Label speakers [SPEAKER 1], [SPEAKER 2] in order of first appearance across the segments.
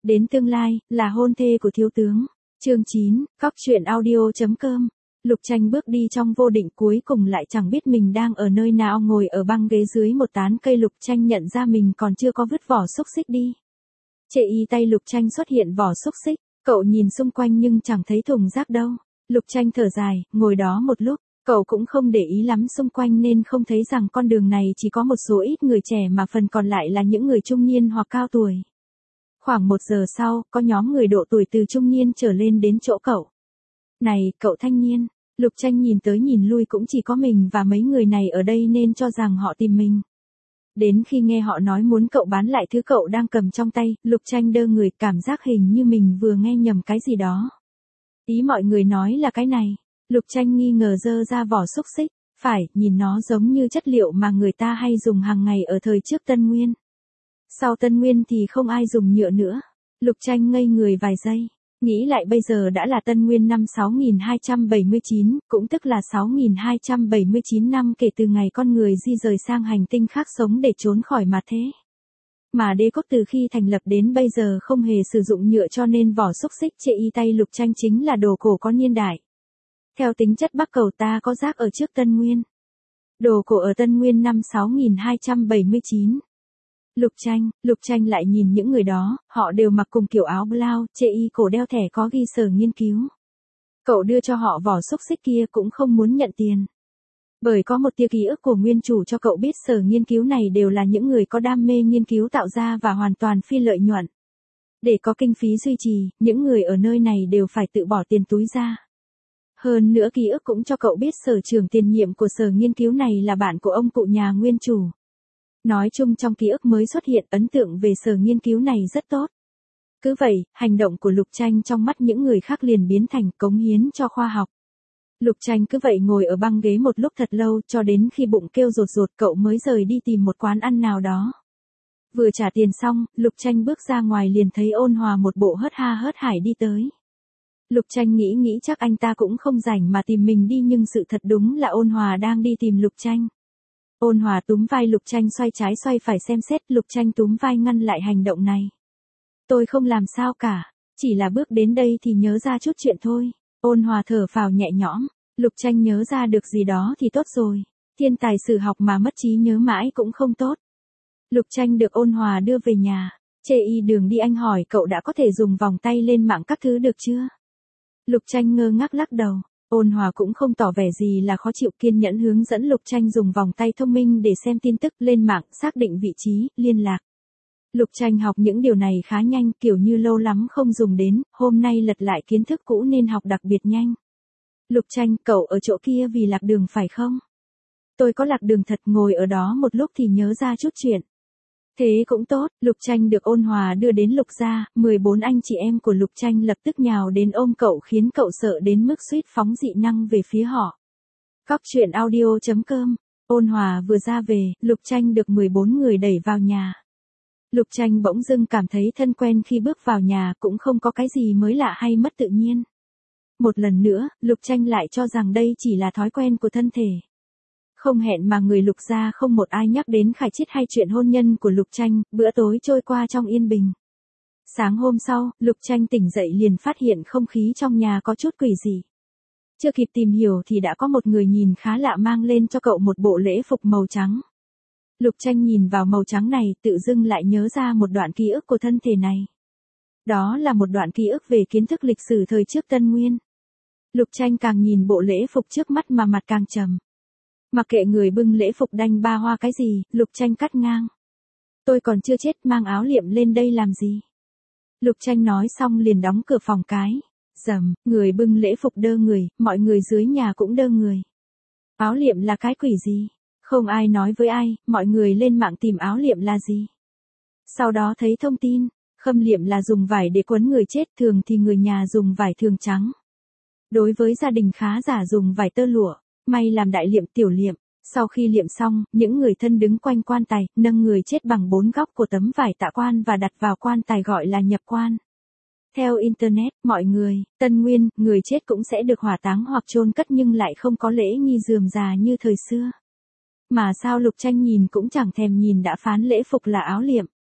[SPEAKER 1] Đến tương lai, là hôn thê của thiếu tướng. Chương 9, Cóc truyện audio.com. Lục Tranh bước đi trong vô định, cuối cùng lại chẳng biết mình đang ở nơi nào. Ngồi ở băng ghế dưới một tán cây, Lục Tranh nhận ra mình còn chưa có vứt vỏ xúc xích đi. Chệ y tay Lục Tranh xuất hiện vỏ xúc xích, cậu nhìn xung quanh nhưng chẳng thấy thùng rác đâu. Lục Tranh thở dài, ngồi đó một lúc, cậu cũng không để ý lắm xung quanh nên không thấy rằng con đường này chỉ có một số ít người trẻ mà phần còn lại là những người trung niên hoặc cao tuổi. Khoảng 1 giờ sau, có nhóm người độ tuổi từ trung niên trở lên đến chỗ cậu. Này, cậu thanh niên. Lục Tranh nhìn tới nhìn lui cũng chỉ có mình và mấy người này ở đây nên cho rằng họ tìm mình. Đến khi nghe họ nói muốn cậu bán lại thứ cậu đang cầm trong tay, Lục Tranh đơ người, cảm giác hình như mình vừa nghe nhầm cái gì đó. Ý mọi người nói là cái này. Lục Tranh nghi ngờ giơ ra vỏ xúc xích. Phải, nhìn nó giống như chất liệu mà người ta hay dùng hàng ngày ở thời trước Tân Nguyên. Sau Tân Nguyên thì không ai dùng nhựa nữa. Lục Tranh ngây người vài giây. Nghĩ lại bây giờ đã là Tân Nguyên năm 6279, cũng tức là 6279 năm kể từ ngày con người di rời sang hành tinh khác sống để trốn khỏi mặt thế. Mà đế quốc từ khi thành lập đến bây giờ không hề sử dụng nhựa, cho nên vỏ xúc xích chệ y tay Lục Tranh chính là đồ cổ có niên đại. Theo tính chất Bắc Cầu ta có rác ở trước Tân Nguyên. Đồ cổ ở Tân Nguyên năm 6279. Lục Tranh lại nhìn những người đó, họ đều mặc cùng kiểu áo blau, chệ y cổ đeo thẻ có ghi sở nghiên cứu. Cậu đưa cho họ vỏ xúc xích kia cũng không muốn nhận tiền. Bởi có một tia ký ức của nguyên chủ cho cậu biết sở nghiên cứu này đều là những người có đam mê nghiên cứu tạo ra và hoàn toàn phi lợi nhuận. Để có kinh phí duy trì, những người ở nơi này đều phải tự bỏ tiền túi ra. Hơn nữa ký ức cũng cho cậu biết sở trưởng tiền nhiệm của sở nghiên cứu này là bạn của ông cụ nhà nguyên chủ. Nói chung trong ký ức mới xuất hiện, ấn tượng về sở nghiên cứu này rất tốt. Cứ vậy, hành động của Lục Tranh trong mắt những người khác liền biến thành cống hiến cho khoa học. Lục Tranh cứ vậy ngồi ở băng ghế một lúc thật lâu, cho đến khi bụng kêu rột rột cậu mới rời đi tìm một quán ăn nào đó. Vừa trả tiền xong, Lục Tranh bước ra ngoài liền thấy Ôn Hòa một bộ hớt ha hớt hải đi tới. Lục Tranh nghĩ chắc anh ta cũng không rảnh mà tìm mình đi, nhưng sự thật đúng là Ôn Hòa đang đi tìm Lục Tranh. Ôn Hòa túm vai Lục Tranh xoay trái xoay phải xem xét. Lục Tranh túm vai ngăn lại hành động này. Tôi không làm sao cả, chỉ là bước đến đây thì nhớ ra chút chuyện thôi. Ôn Hòa thở phào nhẹ nhõm. Lục Tranh nhớ ra được gì đó thì tốt rồi. Thiên tài sử học mà mất trí nhớ mãi cũng không tốt. Lục Tranh được Ôn Hòa đưa về nhà. Chê y đường đi anh hỏi cậu đã có thể dùng vòng tay lên mạng các thứ được chưa? Lục Tranh ngơ ngác lắc đầu. Ôn Hòa cũng không tỏ vẻ gì là khó chịu, kiên nhẫn hướng dẫn Lục Tranh dùng vòng tay thông minh để xem tin tức, lên mạng, xác định vị trí, liên lạc. Lục Tranh học những điều này khá nhanh, kiểu như lâu lắm không dùng đến, hôm nay lật lại kiến thức cũ nên học đặc biệt nhanh. Lục Tranh, cậu ở chỗ kia vì lạc đường phải không? Tôi có lạc đường thật, ngồi ở đó một lúc thì nhớ ra chút chuyện. Thế cũng tốt. Lục Tranh được Ôn Hòa đưa đến Lục gia, 14 anh chị em của Lục Tranh lập tức nhào đến ôm cậu khiến cậu sợ đến mức suýt phóng dị năng về phía họ. Cóc truyện audio.com. Ôn Hòa vừa ra về, Lục Tranh được 14 người đẩy vào nhà. Lục Tranh bỗng dưng cảm thấy thân quen khi bước vào nhà, cũng không có cái gì mới lạ hay mất tự nhiên. Một lần nữa, Lục Tranh lại cho rằng đây chỉ là thói quen của thân thể. Không hẹn mà người Lục gia không một ai nhắc đến Khải Chiết hay chuyện hôn nhân của Lục Tranh, bữa tối trôi qua trong yên bình. Sáng hôm sau, Lục Tranh tỉnh dậy liền phát hiện không khí trong nhà có chút quỷ dị. Chưa kịp tìm hiểu thì đã có một người nhìn khá lạ mang lên cho cậu một bộ lễ phục màu trắng. Lục Tranh nhìn vào màu trắng này, tự dưng lại nhớ ra một đoạn ký ức của thân thể này. Đó là một đoạn ký ức về kiến thức lịch sử thời trước Tân Nguyên. Lục Tranh càng nhìn bộ lễ phục trước mắt mà mặt càng trầm. Mặc kệ người bưng lễ phục đanh ba hoa cái gì, Lục Tranh cắt ngang. Tôi còn chưa chết, mang áo liệm lên đây làm gì? Lục Tranh nói xong liền đóng cửa phòng cái. Rầm, người bưng lễ phục đơ người, mọi người dưới nhà cũng đơ người. Áo liệm là cái quỷ gì? Không ai nói với ai, mọi người lên mạng tìm áo liệm là gì. Sau đó thấy thông tin, khâm liệm là dùng vải để quấn người chết, thường thì người nhà dùng vải thường trắng. Đối với gia đình khá giả dùng vải tơ lụa, may làm đại liệm tiểu liệm. Sau khi liệm xong, những người thân đứng quanh quan tài, nâng người chết bằng 4 góc của tấm vải tạ quan và đặt vào quan tài gọi là nhập quan. Theo Internet, mọi người, Tân Nguyên, người chết cũng sẽ được hỏa táng hoặc chôn cất nhưng lại không có lễ nghi rườm rà như thời xưa. Mà sao Lục Tranh nhìn cũng chẳng thèm nhìn đã phán lễ phục là áo liệm.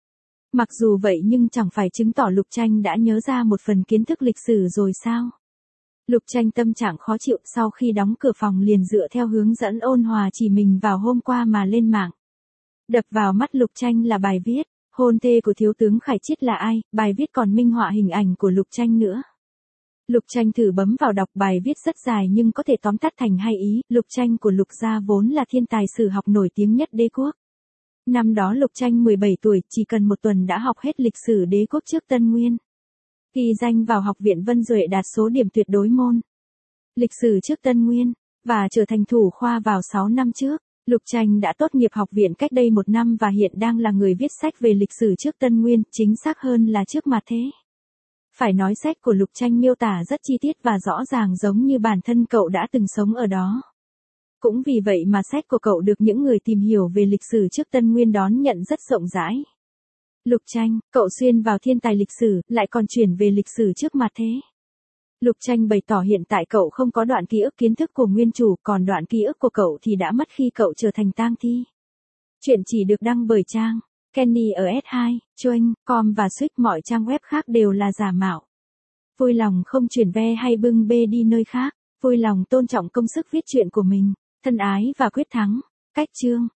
[SPEAKER 1] Mặc dù vậy nhưng chẳng phải chứng tỏ Lục Tranh đã nhớ ra một phần kiến thức lịch sử rồi sao? Lục Tranh tâm trạng khó chịu sau khi đóng cửa phòng liền dựa theo hướng dẫn ôn hòa chỉ mình vào hôm qua mà lên mạng. Đập vào mắt Lục Tranh là bài viết, hôn thê của thiếu tướng Khải Chiết là ai, bài viết còn minh họa hình ảnh của Lục Tranh nữa. Lục Tranh thử bấm vào đọc bài viết rất dài nhưng có thể tóm tắt thành hai ý, Lục Tranh của Lục gia vốn là thiên tài sử học nổi tiếng nhất đế quốc. Năm đó Lục Tranh 17 tuổi, chỉ cần một tuần đã học hết lịch sử đế quốc trước Tân Nguyên. Ghi danh vào học viện Vân Duệ đạt số điểm tuyệt đối môn lịch sử trước Tân Nguyên, và trở thành thủ khoa vào 6 năm trước. Lục Tranh đã tốt nghiệp học viện cách đây 1 năm và hiện đang là người viết sách về lịch sử trước Tân Nguyên, chính xác hơn là trước Mạt Thế. Phải nói sách của Lục Tranh miêu tả rất chi tiết và rõ ràng giống như bản thân cậu đã từng sống ở đó. Cũng vì vậy mà sách của cậu được những người tìm hiểu về lịch sử trước Tân Nguyên đón nhận rất rộng rãi. Lục Tranh, cậu xuyên vào thiên tài lịch sử, lại còn chuyển về lịch sử trước Mạt Thế. Lục Tranh bày tỏ hiện tại cậu không có đoạn ký ức kiến thức của nguyên chủ, còn đoạn ký ức của cậu thì đã mất khi cậu trở thành tang thi. Chuyện chỉ được đăng bởi trang Kenny ở S2, Choeng.com và Switch, mọi trang web khác đều là giả mạo. Vui lòng không chuyển ve hay bưng bê đi nơi khác, vui lòng tôn trọng công sức viết truyện của mình. Thân ái và quyết thắng. Cách chương